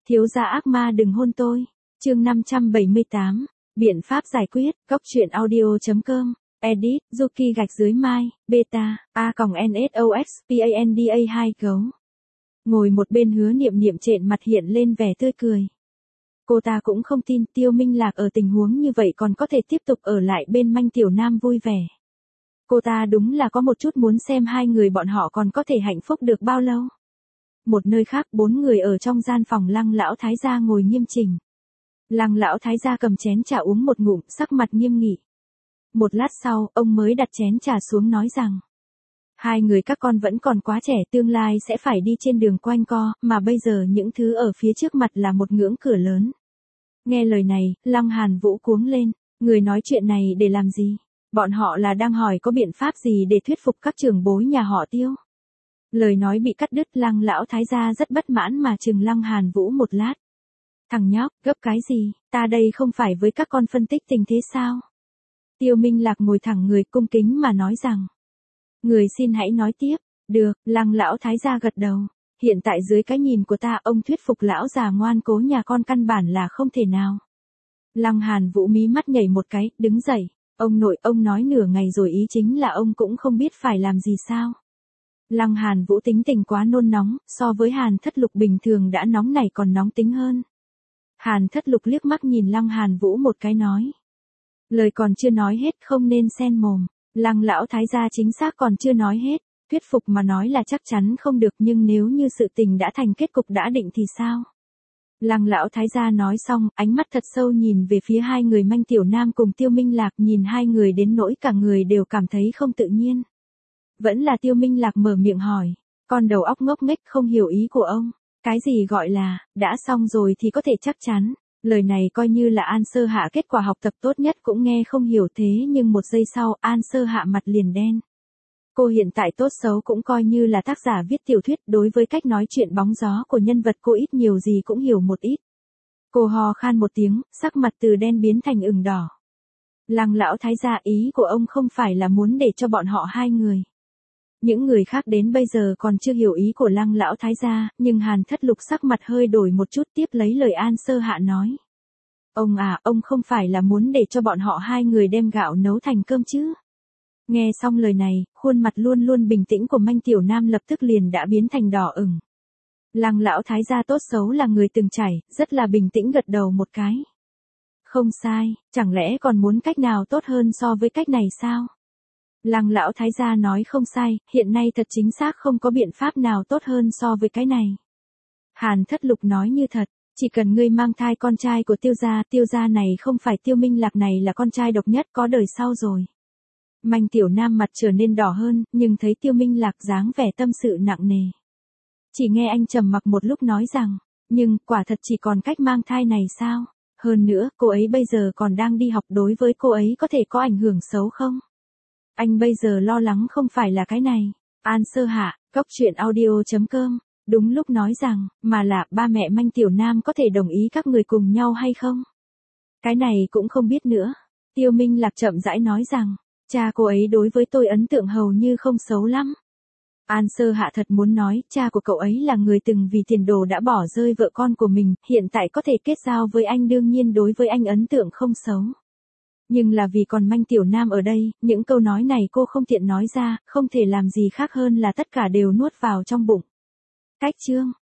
Thiếu gia ác ma đừng hôn tôi. Chương 578. Biện pháp giải quyết. Góc truyện audio.com. Edit. Yuki gạch dưới mai. Beta. A-NSOXPANDA 2 gấu. Ngồi một bên Hứa Niệm Niệm trện mặt hiện lên vẻ tươi cười. Cô ta cũng không tin Tiêu Minh Lạc ở tình huống như vậy còn có thể tiếp tục ở lại bên Manh Tiểu Nam vui vẻ. Cô ta đúng là có một chút muốn xem hai người bọn họ còn có thể hạnh phúc được bao lâu. Một nơi khác 4 người ở trong gian phòng Lăng lão thái gia ngồi nghiêm chỉnh. Lăng lão thái gia cầm chén trà uống một ngụm, sắc mặt nghiêm nghị. Một lát sau, ông mới đặt chén trà xuống nói rằng: hai người các con vẫn còn quá trẻ, tương lai sẽ phải đi trên đường quanh co, mà bây giờ những thứ ở phía trước mặt là một ngưỡng cửa lớn. Nghe lời này, Lăng Hàn Vũ cuống lên, người nói chuyện này để làm gì? Bọn họ là đang hỏi có biện pháp gì để thuyết phục các trưởng bối nhà họ Tiêu. Lời nói bị cắt đứt, Lăng lão thái gia rất bất mãn mà trừng Lăng Hàn Vũ một lát. Thằng nhóc, gấp cái gì, ta đây không phải với các con phân tích tình thế sao? Tiêu Minh Lạc ngồi thẳng người cung kính mà nói rằng: người xin hãy nói tiếp. Được, Lăng lão thái gia gật đầu. Hiện tại dưới cái nhìn của ta, ông thuyết phục lão già ngoan cố nhà con căn bản là không thể nào. Lăng Hàn Vũ mí mắt nhảy một cái, đứng dậy. Ông nội, ông nói nửa ngày rồi ý chính là ông cũng không biết phải làm gì sao? Lăng Hàn Vũ tính tình quá nôn nóng, so với Hàn Thất Lục bình thường đã nóng này còn nóng tính hơn. Hàn Thất Lục liếc mắt nhìn Lăng Hàn Vũ một cái nói: lời còn chưa nói hết, không nên xen mồm. Lăng lão thái gia chính xác còn chưa nói hết. Thuyết phục mà nói là chắc chắn không được, nhưng nếu như sự tình đã thành kết cục đã định thì sao? Lăng lão thái gia nói xong, ánh mắt thật sâu nhìn về phía hai người Manh Tiểu Nam cùng Tiêu Minh Lạc, nhìn hai người đến nỗi cả người đều cảm thấy không tự nhiên. Vẫn là Tiêu Minh Lạc mở miệng hỏi, con đầu óc ngốc nghếch không hiểu ý của ông. Cái gì gọi là, đã xong rồi thì có thể chắc chắn. Lời này coi như là An Sơ Hạ kết quả học tập tốt nhất cũng nghe không hiểu, thế nhưng một giây sau An Sơ Hạ mặt liền đen. Cô hiện tại tốt xấu cũng coi như là tác giả viết tiểu thuyết, đối với cách nói chuyện bóng gió của nhân vật cô ít nhiều gì cũng hiểu một ít. Cô hò khan một tiếng, sắc mặt từ đen biến thành ửng đỏ. Lăng lão thái gia, ý của ông không phải là muốn để cho bọn họ hai người. Những người khác đến bây giờ còn chưa hiểu ý của Lăng lão thái gia, nhưng Hàn Thất Lục sắc mặt hơi đổi một chút, tiếp lấy lời An Sơ Hạ nói. Ông à, ông không phải là muốn để cho bọn họ hai người đem gạo nấu thành cơm chứ? Nghe xong lời này, khuôn mặt luôn luôn bình tĩnh của Manh Tiểu Nam lập tức liền đã biến thành đỏ ửng. Lăng lão thái gia tốt xấu là người từng trải, rất là bình tĩnh gật đầu một cái. Không sai, chẳng lẽ còn muốn cách nào tốt hơn so với cách này sao? Lăng lão thái gia nói không sai, hiện nay thật chính xác không có biện pháp nào tốt hơn so với cái này. Hàn Thất Lục nói như thật, chỉ cần ngươi mang thai con trai của Tiêu gia này không phải Tiêu Minh Lạc này là con trai độc nhất có đời sau rồi. Manh Tiểu Nam mặt trở nên đỏ hơn, nhưng thấy Tiêu Minh Lạc dáng vẻ tâm sự nặng nề. Chỉ nghe anh trầm mặc một lúc nói rằng, nhưng quả thật chỉ còn cách mang thai này sao? Hơn nữa, cô ấy bây giờ còn đang đi học, đối với cô ấy có thể có ảnh hưởng xấu không? Anh bây giờ lo lắng không phải là cái này. An Sơ Hạ, góc truyện audio.com, đúng lúc nói rằng, mà là ba mẹ Manh Tiểu Nam có thể đồng ý các người cùng nhau hay không? Cái này cũng không biết nữa. Tiêu Minh Lạc chậm rãi nói rằng, cha cô ấy đối với tôi ấn tượng hầu như không xấu lắm. An Sơ Hạ thật muốn nói, cha của cậu ấy là người từng vì tiền đồ đã bỏ rơi vợ con của mình, hiện tại có thể kết giao với anh đương nhiên đối với anh ấn tượng không xấu. Nhưng là vì còn Manh Tiểu Nam ở đây, những câu nói này cô không tiện nói ra, không thể làm gì khác hơn là tất cả đều nuốt vào trong bụng. Cách chương